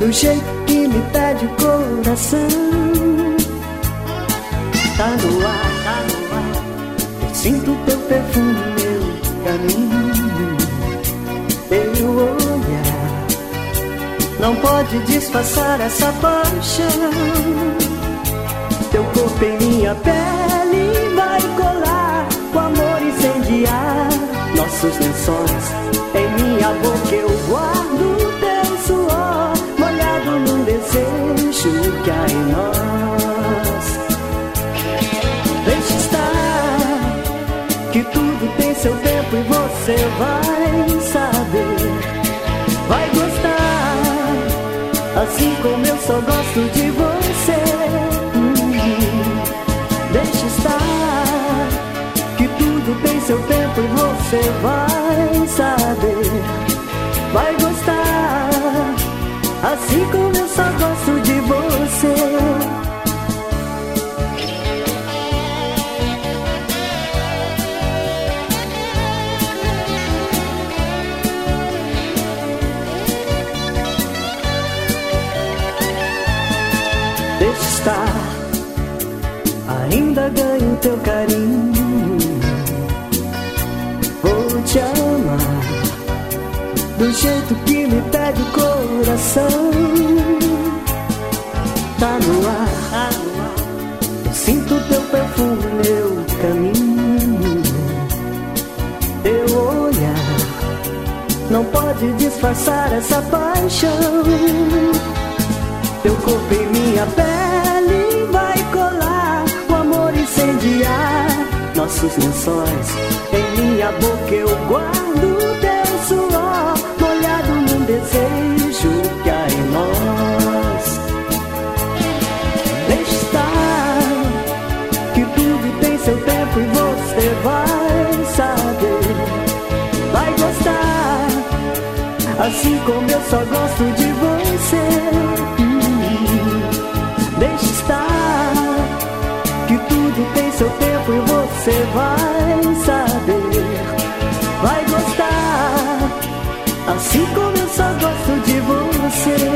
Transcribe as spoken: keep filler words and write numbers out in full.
do jeito que me pede o coração. Tá no ar, tá no ar, eu sinto teu perfume, meu caminho. Teu olhar não pode disfarçar essa paixão. Teu corpo em minha pele vai colar, o amor incendiar nossos lençóis. Em minha boca eu guardo teu suor, molhado num desejo que há em nós. Deixa estar, que tudo tem seu tempo e você vai saber, vai gostar, assim como eu só gosto de você. Hum, deixa estar, que tudo tem seu tempo e você vai saber, vai gostar, assim como eu só gosto de você. Deixa estar, ainda ganho teu carinho. Vou te amar do jeito que me pede o coração. Tá no ar, tá no ar, eu sinto teu perfume, meu caminho. Teu olhar não pode disfarçar essa paixão. Teu corpo em minha pele vai colar, o amor incendiar nossos lençóis. Em minha boca eu guardo teu suor, molhado num desejo que há em nós. Deixa estar, que tudo tem seu tempo e você vai saber, vai gostar, assim como eu só gosto de você. Deixa estar, que tudo tem seu tempo e você vai saber, vai gostar, assim como eu só gosto de você.